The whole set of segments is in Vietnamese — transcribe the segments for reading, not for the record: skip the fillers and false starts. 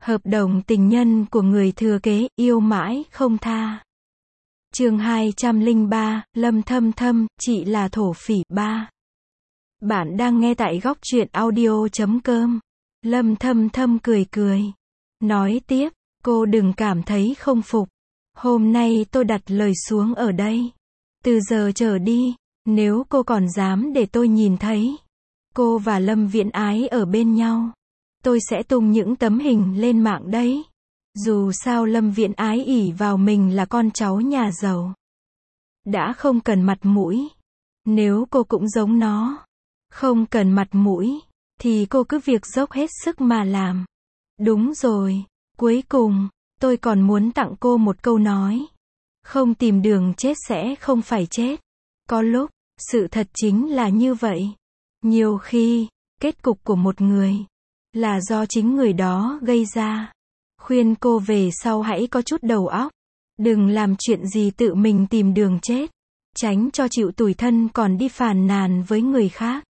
Hợp đồng tình nhân của người thừa kế, yêu mãi không tha. Chương 203, Lâm Thâm Thâm, chị là thổ phỉ 3. Bạn đang nghe tại góc truyện audio.com. Lâm Thâm Thâm cười cười. Nói tiếp, cô đừng cảm thấy không phục. Hôm nay tôi đặt lời xuống ở đây. Từ giờ trở đi, nếu cô còn dám để tôi nhìn thấy cô và Lâm Viễn Ái ở bên nhau, tôi sẽ tung những tấm hình lên mạng đấy. Dù sao Lâm Viễn Ái ỷ vào mình là con cháu nhà giàu, đã không cần mặt mũi. Nếu cô cũng giống nó, không cần mặt mũi, thì cô cứ việc dốc hết sức mà làm. Đúng rồi, cuối cùng, tôi còn muốn tặng cô một câu nói. Không tìm đường chết sẽ không phải chết. Có lúc, sự thật chính là như vậy. Nhiều khi, kết cục của một người là do chính người đó gây ra. Khuyên cô về sau hãy có chút đầu óc. Đừng làm chuyện gì tự mình tìm đường chết. Tránh cho chịu tủi thân còn đi phàn nàn với người khác.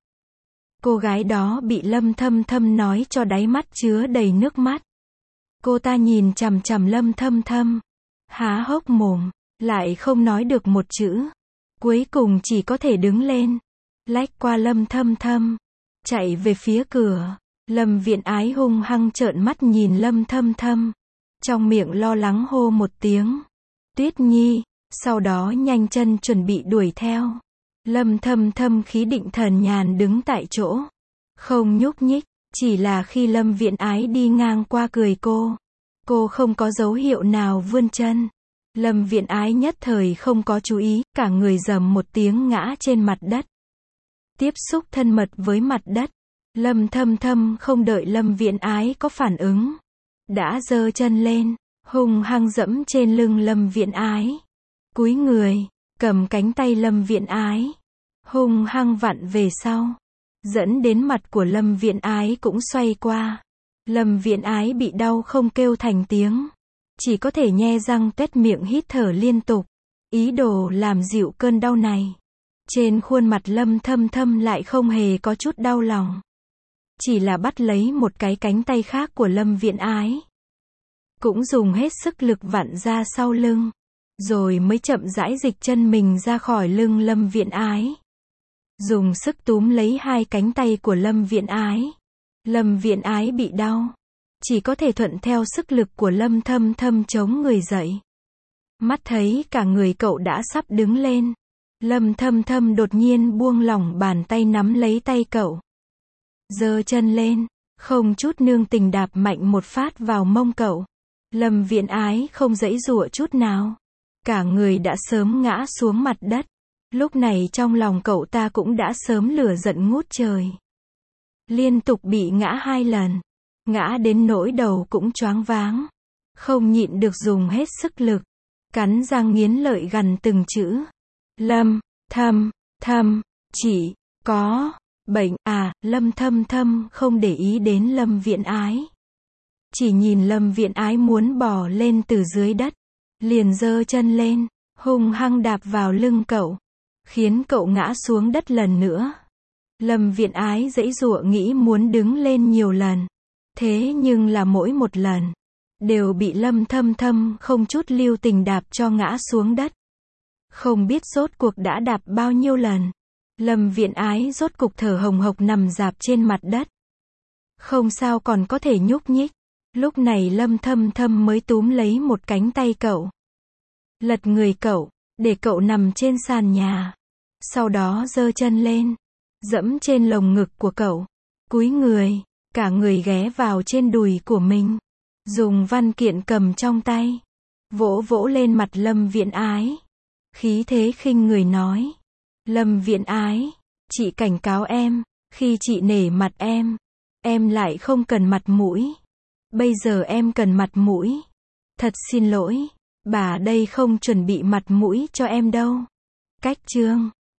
Cô gái đó bị Lâm Thâm Thâm nói cho đáy mắt chứa đầy nước mắt. Cô ta nhìn chằm chằm Lâm Thâm Thâm, há hốc mồm, lại không nói được một chữ. Cuối cùng chỉ có thể đứng lên, lách qua Lâm Thâm Thâm, chạy về phía cửa. Lâm Viễn Ái hung hăng trợn mắt nhìn Lâm Thâm Thâm, trong miệng lo lắng hô một tiếng, Tuyết Nhi, sau đó nhanh chân chuẩn bị đuổi theo. Lâm Thâm Thâm khí định thần nhàn đứng tại chỗ, không nhúc nhích, chỉ là khi Lâm Viễn Ái đi ngang qua cười cô không có dấu hiệu nào vươn chân. Lâm Viễn Ái nhất thời không có chú ý, cả người rầm một tiếng ngã trên mặt đất. Tiếp xúc thân mật với mặt đất, Lâm Thâm Thâm không đợi Lâm Viễn Ái có phản ứng, đã giơ chân lên, hung hăng dẫm trên lưng Lâm Viễn Ái. Cúi người, cầm cánh tay Lâm Viễn Ái, hung hăng vặn về sau, dẫn đến mặt của Lâm Viễn Ái cũng xoay qua. Lâm Viễn Ái bị đau không kêu thành tiếng, chỉ có thể nhe răng tuét miệng hít thở liên tục, ý đồ làm dịu cơn đau này. Trên khuôn mặt Lâm Thâm Thâm lại không hề có chút đau lòng, chỉ là bắt lấy một cái cánh tay khác của Lâm Viễn Ái, cũng dùng hết sức lực vặn ra sau lưng, rồi mới chậm rãi dịch chân mình ra khỏi lưng Lâm Viễn Ái, dùng sức túm lấy hai cánh tay của Lâm Viễn Ái. Lâm Viễn Ái bị đau, chỉ có thể thuận theo sức lực của Lâm Thâm Thâm chống người dậy. Mắt thấy cả người cậu đã sắp đứng lên, Lâm Thâm Thâm đột nhiên buông lỏng bàn tay nắm lấy tay cậu, giơ chân lên, không chút nương tình đạp mạnh một phát vào mông cậu. Lâm Viễn Ái không giãy giụa chút nào, cả người đã sớm ngã xuống mặt đất. Lúc này trong lòng cậu ta cũng đã sớm lửa giận ngút trời, liên tục bị ngã 2 lần, ngã đến nỗi đầu cũng choáng váng, không nhịn được dùng hết sức lực, cắn răng nghiến lợi gằn từng chữ. Lâm Thâm Thâm, chỉ có bệnh à? Lâm Thâm Thâm không để ý đến Lâm Viễn Ái, chỉ nhìn Lâm Viễn Ái muốn bò lên từ dưới đất, liền giơ chân lên, hung hăng đạp vào lưng cậu, khiến cậu ngã xuống đất lần nữa. Lâm Viễn Ái giãy giụa nghĩ muốn đứng lên nhiều lần, thế nhưng là mỗi một lần đều bị Lâm Thâm Thâm không chút lưu tình đạp cho ngã xuống đất. Không biết rốt cuộc đã đạp bao nhiêu lần, Lâm Viễn Ái rốt cục thở hồng hộc nằm rạp trên mặt đất, không sao còn có thể nhúc nhích. Lúc này Lâm Thâm Thâm mới túm lấy một cánh tay cậu, lật người cậu, để cậu nằm trên sàn nhà, sau đó giơ chân lên, dẫm trên lồng ngực của cậu, cúi người, cả người ghé vào trên đùi của mình, dùng văn kiện cầm trong tay, vỗ vỗ lên mặt Lâm Viễn Ái, khí thế khinh người nói. Lâm Viễn Ái, chị cảnh cáo em, khi chị nể mặt em lại không cần mặt mũi. Bây giờ em cần mặt mũi. Thật xin lỗi, bà đây không chuẩn bị mặt mũi cho em đâu. Cách chương